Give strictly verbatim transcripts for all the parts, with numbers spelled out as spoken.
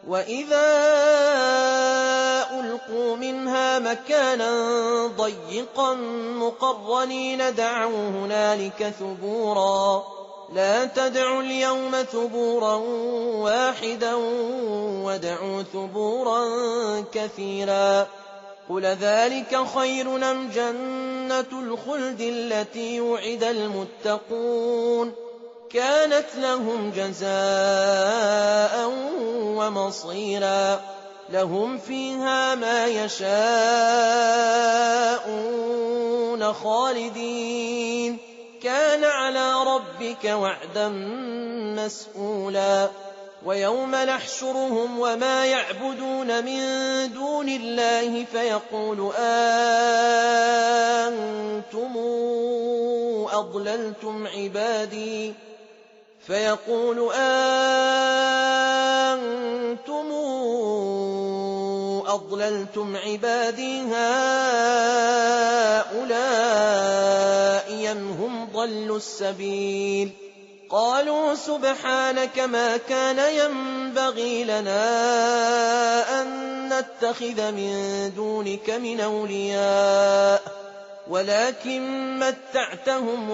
وَإِذَا أُلْقُوا مِنْهَا مَكَانًا ضَيِّقًا مُّقَرَّنِينَ دَعَوْا هُنَالِكَ ثُبُورًا لَا تَدْعُوا الْيَوْمَ ثُبُورًا وَاحِدًا وَادْعُوا ثُبُورًا كَثِيرًا قُلْ ذَٰلِكَ خَيْرٌ أَمْ جَنَّةُ الْخُلْدِ الَّتِي وُعِدَ الْمُتَّقُونَ كَانَتْ لَهُمْ جَزَاءً وَمَصِيرًا لَهُمْ فِيهَا مَا يَشَاءُونَ خَالِدِينَ كَانَ عَلَىٰ رَبِّكَ وَعْدًا مَّسْئُولًا وَيَوْمَ نَحْشُرُهُمْ وَمَا يَعْبُدُونَ مِن دُونِ اللَّهِ فَيَقُولُ أَأَنتُمْ أَضْلَلْتُمْ عِبَادِي فَيَقُولُ أَأَنتُمْ أَضْلَلْتُمْ عِبَادِي هَٰؤُلَاءِ أَمْ هُمْ ضَلُّوا السَّبِيلَ قَالُوا سُبْحَانَكَ مَا كَانَ يَنبَغِي لَنَا أَن نَّتَّخِذَ مِن دُونِكَ مِنْ أَوْلِيَاءَ وَلَٰكِن مَّتَّعْتَهُمْ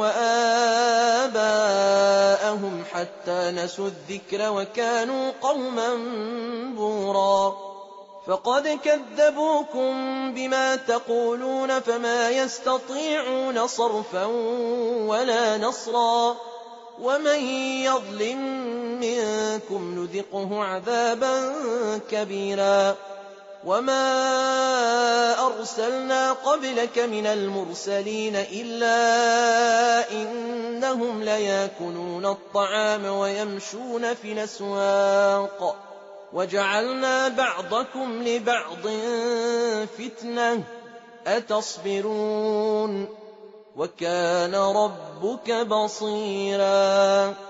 وَآبَاءَهُمْ حَتَّىٰ نَسُوا الذِّكْرَ وَكَانُوا قَوْمًا بُورًا فَقَدْ كَذَّبُوكُم بِمَا تَقُولُونَ فَمَا يَسْتَطِيعُونَ صَرْفًا وَلَا نَصْرًا وَمَن يَظْلِم مِّنكُمْ نُذِقْهُ عَذَابًا كَبِيرًا وَمَا أَرْسَلْنَا قَبْلَكَ مِنَ الْمُرْسَلِينَ إِلَّا إِنَّهُمْ لَيَأْكُلُونَ الطَّعَامَ وَيَمْشُونَ فِي الْأَسْوَاقِ وَجَعَلْنَا بَعْضَكُمْ لِبَعْضٍ فِتْنَةً أَتَصْبِرُونَ وَكَانَ رَبُّكَ بَصِيرًا